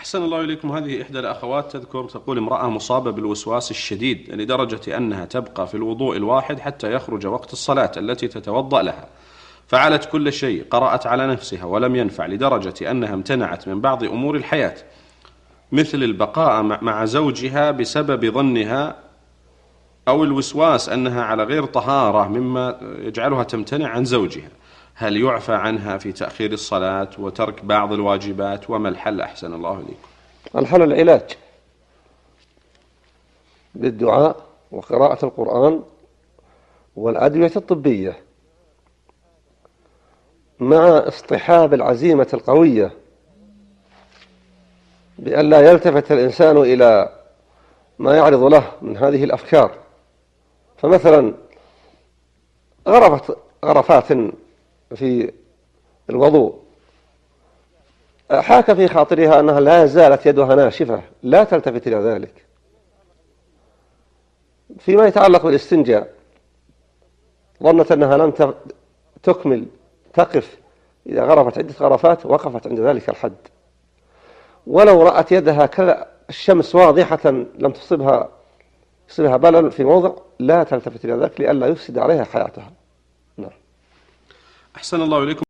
أحسن الله إليكم. هذه إحدى الأخوات تذكر، تقول: امرأة مصابة بالوسواس الشديد لدرجة أنها تبقى في الوضوء الواحد حتى يخرج وقت الصلاة التي تتوضأ لها، فعلت كل شيء، قرأت على نفسها ولم ينفع، لدرجة أنها امتنعت من بعض أمور الحياة مثل البقاء مع زوجها بسبب ظنها أو الوسواس أنها على غير طهارة، مما يجعلها تمتنع عن زوجها. هل يعفى عنها في تأخير الصلاة وترك بعض الواجبات؟ وما الحل أحسن الله إليكم؟ الحل العلاج بالدعاء وقراءة القرآن والأدوية الطبية، مع اصطحاب العزيمة القوية بأن لا يلتفت الإنسان إلى ما يعرض له من هذه الأفكار. فمثلا غرفات في الوضوء، حاك في خاطرها أنها لا زالت يدها ناشفة، لا تلتفت إلى ذلك. فيما يتعلق بالاستنجاء، ظنت أنها لم تكمل تقف، إذا غرفت عدة غرفات وقفت عند ذلك الحد. ولو رأت يدها كالشمس واضحة لم تصبها بلل في موضع، لا تلتفت إلى ذلك لئلا يفسد عليها حياتها. نعم. أحسن الله إليكم.